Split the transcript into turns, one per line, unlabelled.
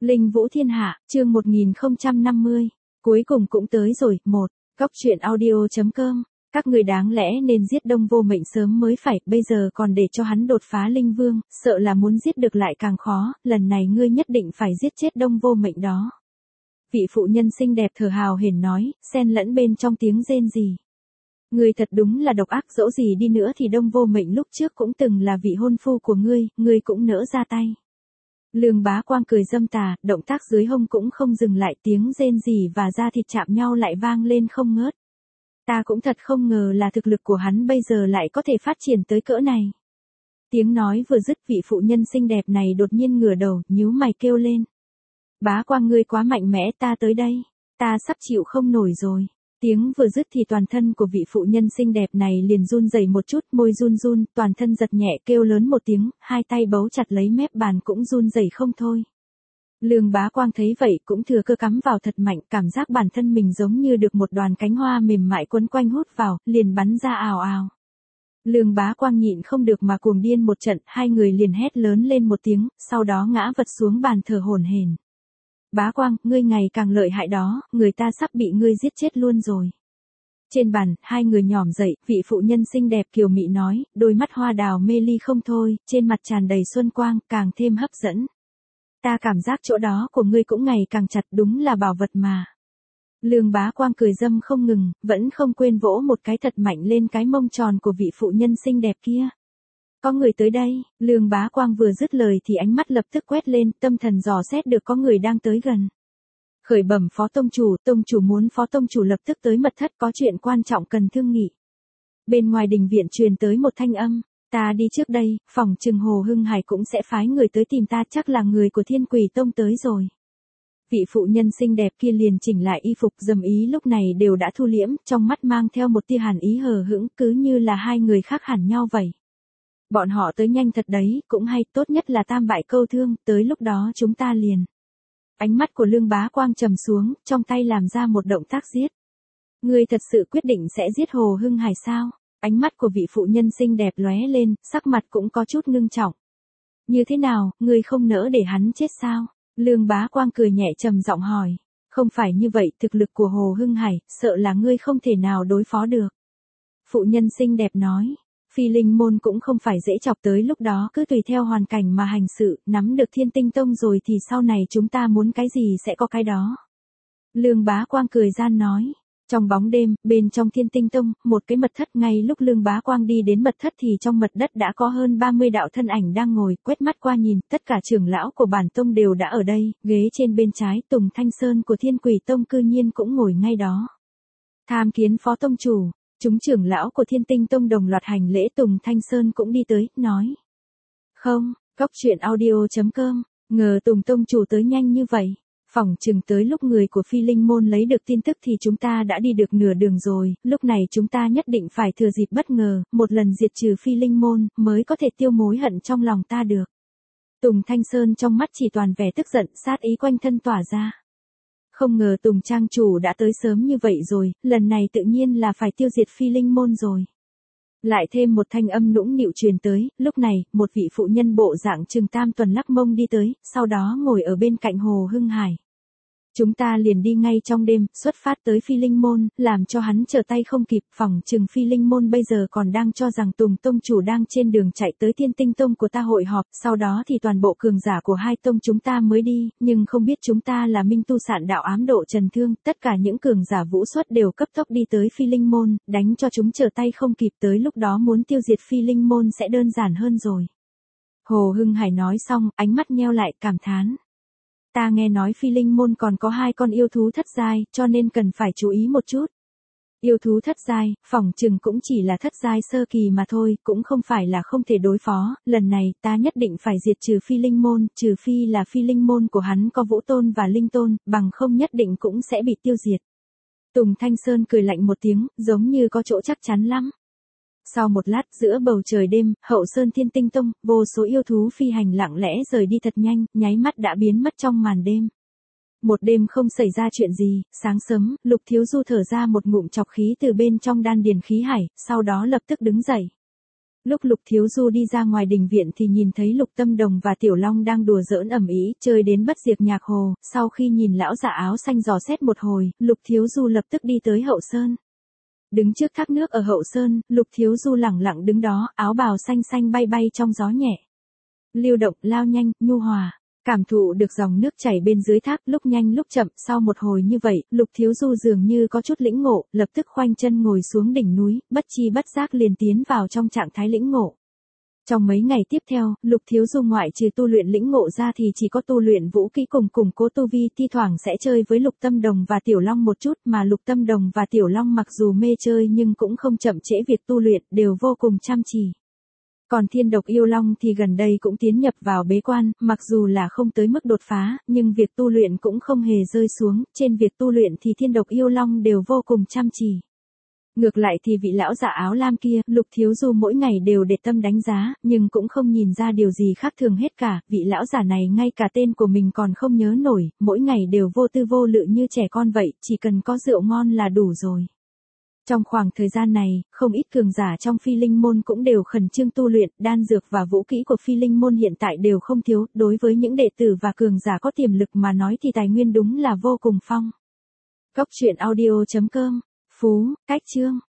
Linh Vũ Thiên Hạ, chương 1050. Cuối cùng cũng tới rồi. Góc truyện audio.com. Các người đáng lẽ nên giết Đông Vô Mệnh sớm mới phải, bây giờ còn để cho hắn đột phá linh vương, sợ là muốn giết được lại càng khó, lần này ngươi nhất định phải giết chết Đông Vô Mệnh đó. Vị phụ nhân xinh đẹp thở hào hển nói, xen lẫn bên trong tiếng rên rỉ. Ngươi thật đúng là độc ác, dẫu gì đi nữa thì Đông Vô Mệnh lúc trước cũng từng là vị hôn phu của ngươi cũng nỡ ra tay. Lương Bá Quang cười dâm tà, động tác dưới hông cũng không dừng lại, tiếng rên rỉ và da thịt chạm nhau lại vang lên không ngớt. Ta cũng thật không ngờ là thực lực của hắn bây giờ lại có thể phát triển tới cỡ này. Tiếng nói vừa dứt, vị phụ nhân xinh đẹp này đột nhiên ngửa đầu, nhíu mày kêu lên. Bá Quang, ngươi quá mạnh mẽ, ta tới đây. Ta sắp chịu không nổi rồi. Tiếng vừa dứt thì toàn thân của vị phụ nhân xinh đẹp này liền run rẩy một chút, môi run run, toàn thân giật nhẹ, kêu lớn một tiếng, hai tay bấu chặt lấy mép bàn cũng run rẩy không thôi. Lương Bá Quang thấy vậy cũng thừa cơ cắm vào thật mạnh, cảm giác bản thân mình giống như được một đoàn cánh hoa mềm mại quấn quanh hút vào, liền bắn ra ào ào. Lương Bá Quang nhịn không được mà cuồng điên một trận, hai người liền hét lớn lên một tiếng, sau đó ngã vật xuống bàn thở hổn hển. Bá Quang, ngươi ngày càng lợi hại đó, người ta sắp bị ngươi giết chết luôn rồi. Trên bàn, hai người nhỏm dậy, vị phụ nhân xinh đẹp kiều mị nói, đôi mắt hoa đào mê ly không thôi, trên mặt tràn đầy xuân quang, càng thêm hấp dẫn. Ta cảm giác chỗ đó của ngươi cũng ngày càng chặt, đúng là bảo vật mà. Lương Bá Quang cười dâm không ngừng, vẫn không quên vỗ một cái thật mạnh lên cái mông tròn của vị phụ nhân xinh đẹp kia. Có người tới đây, Lương Bá Quang vừa dứt lời thì ánh mắt lập tức quét lên, tâm thần dò xét được có người đang tới gần. Khởi bẩm phó tông chủ muốn phó tông chủ lập tức tới mật thất, có chuyện quan trọng cần thương nghị. Bên ngoài đình viện truyền tới một thanh âm, ta đi trước đây, phòng trừng Hồ Hưng Hải cũng sẽ phái người tới tìm ta, chắc là người của Thiên Quỷ Tông tới rồi. Vị phụ nhân xinh đẹp kia liền chỉnh lại y phục, dầm ý lúc này đều đã thu liễm, trong mắt mang theo một tia hàn ý hờ hững, cứ như là hai người khác hẳn nhau vậy. Bọn họ tới nhanh thật đấy, cũng hay, tốt nhất là tam bại câu thương, tới lúc đó chúng ta liền. Ánh mắt của Lương Bá Quang trầm xuống, trong tay làm ra một động tác giết. Ngươi thật sự quyết định sẽ giết Hồ Hưng Hải sao? Ánh mắt của vị phụ nhân xinh đẹp lóe lên, sắc mặt cũng có chút ngưng trọng. Như thế nào, ngươi không nỡ để hắn chết sao? Lương Bá Quang cười nhẹ trầm giọng hỏi. Không phải như vậy, thực lực của Hồ Hưng Hải, sợ là ngươi không thể nào đối phó được. Phụ nhân xinh đẹp nói. Phi linh môn cũng không phải dễ chọc, tới lúc đó cứ tùy theo hoàn cảnh mà hành sự, nắm được Thiên Tinh Tông rồi thì sau này chúng ta muốn cái gì sẽ có cái đó. Lương Bá Quang cười gian nói. Trong bóng đêm, bên trong Thiên Tinh Tông, một cái mật thất, ngay lúc Lương Bá Quang đi đến mật thất thì trong mật đất đã có hơn 30 đạo thân ảnh đang ngồi, quét mắt qua nhìn, tất cả trưởng lão của bản tông đều đã ở đây, ghế trên bên trái Tùng Thanh Sơn của Thiên Quỷ Tông cư nhiên cũng ngồi ngay đó. Tham kiến phó tông chủ. Chúng trưởng lão của Thiên Tinh Tông đồng loạt hành lễ, Tùng Thanh Sơn cũng đi tới, nói. Không, góc truyện audio.com, ngờ Tùng tông chủ tới nhanh như vậy. Phỏng chừng tới lúc người của Phi Linh Môn lấy được tin tức thì chúng ta đã đi được nửa đường rồi, lúc này chúng ta nhất định phải thừa dịp bất ngờ, một lần diệt trừ Phi Linh Môn, mới có thể tiêu mối hận trong lòng ta được. Tùng Thanh Sơn trong mắt chỉ toàn vẻ tức giận, sát ý quanh thân tỏa ra. Không ngờ Tùng trang chủ đã tới sớm như vậy rồi, lần này tự nhiên là phải tiêu diệt Phi Linh Môn rồi. Lại thêm một thanh âm nũng nịu truyền tới, lúc này, một vị phụ nhân bộ dạng chừng tam tuần lắc mông đi tới, sau đó ngồi ở bên cạnh Hồ Hưng Hải. Chúng ta liền đi ngay trong đêm, xuất phát tới Phi Linh Môn, làm cho hắn trở tay không kịp, phỏng chừng Phi Linh Môn bây giờ còn đang cho rằng Tùng tông chủ đang trên đường chạy tới Thiên Tinh Tông của ta hội họp, sau đó thì toàn bộ cường giả của hai tông chúng ta mới đi, nhưng không biết chúng ta là Minh Tu Sạn Đạo ám độ Trần Thương, tất cả những cường giả vũ xuất đều cấp tốc đi tới Phi Linh Môn, đánh cho chúng trở tay không kịp, tới lúc đó muốn tiêu diệt Phi Linh Môn sẽ đơn giản hơn rồi. Hồ Hưng Hải nói xong, ánh mắt nheo lại, cảm thán. Ta nghe nói Phi Linh Môn còn có 2 con yêu thú thất giai, cho nên cần phải chú ý một chút. Yêu thú thất giai, phỏng chừng cũng chỉ là thất giai sơ kỳ mà thôi, cũng không phải là không thể đối phó, lần này ta nhất định phải diệt trừ Phi Linh Môn, trừ phi là Phi Linh Môn của hắn có Vũ Tôn và Linh Tôn, bằng không nhất định cũng sẽ bị tiêu diệt. Tùng Thanh Sơn cười lạnh một tiếng, giống như có chỗ chắc chắn lắm. Sau một lát, giữa bầu trời đêm, hậu sơn Thiên Tinh Tông, vô số yêu thú phi hành lặng lẽ rời đi thật nhanh, nháy mắt đã biến mất trong màn đêm. Một đêm không xảy ra chuyện gì, sáng sớm, Lục Thiếu Du thở ra một ngụm trọc khí từ bên trong đan điền khí hải, sau đó lập tức đứng dậy. Lúc Lục Thiếu Du đi ra ngoài đình viện thì nhìn thấy Lục Tâm Đồng và Tiểu Long đang đùa giỡn ầm ĩ, chơi đến bất diệt nhạc hồ, sau khi nhìn lão già áo xanh dò xét một hồi, Lục Thiếu Du lập tức đi tới hậu sơn. Đứng trước thác nước ở hậu sơn, Lục Thiếu Du lẳng lặng đứng đó, áo bào xanh xanh bay bay trong gió nhẹ. Lưu động, lao nhanh, nhu hòa. Cảm thụ được dòng nước chảy bên dưới thác lúc nhanh lúc chậm, sau một hồi như vậy, Lục Thiếu Du dường như có chút lĩnh ngộ, lập tức khoanh chân ngồi xuống đỉnh núi, bất chi bất giác liền tiến vào trong trạng thái lĩnh ngộ. Trong mấy ngày tiếp theo, Lục Thiếu Du ngoại trừ tu luyện lĩnh ngộ ra thì chỉ có tu luyện vũ kỹ cùng củng cố tu vi, thi thoảng sẽ chơi với Lục Tâm Đồng và Tiểu Long một chút, mà Lục Tâm Đồng và Tiểu Long mặc dù mê chơi nhưng cũng không chậm trễ việc tu luyện, đều vô cùng chăm chỉ. Còn Thiên Độc Yêu Long thì gần đây cũng tiến nhập vào bế quan, mặc dù là không tới mức đột phá, nhưng việc tu luyện cũng không hề rơi xuống, trên việc tu luyện thì Thiên Độc Yêu Long đều vô cùng chăm chỉ. Ngược lại thì vị lão già áo lam kia, Lục Thiếu Du mỗi ngày đều để tâm đánh giá, nhưng cũng không nhìn ra điều gì khác thường hết cả, vị lão già này ngay cả tên của mình còn không nhớ nổi, mỗi ngày đều vô tư vô lự như trẻ con vậy, chỉ cần có rượu ngon là đủ rồi. Trong khoảng thời gian này, không ít cường giả trong Phi Linh môn cũng đều khẩn trương tu luyện, đan dược và vũ kỹ của Phi Linh môn hiện tại đều không thiếu, đối với những đệ tử và cường giả có tiềm lực mà nói thì tài nguyên đúng là vô cùng phong. Cốc truyện audio.com, Phú, Cách Chương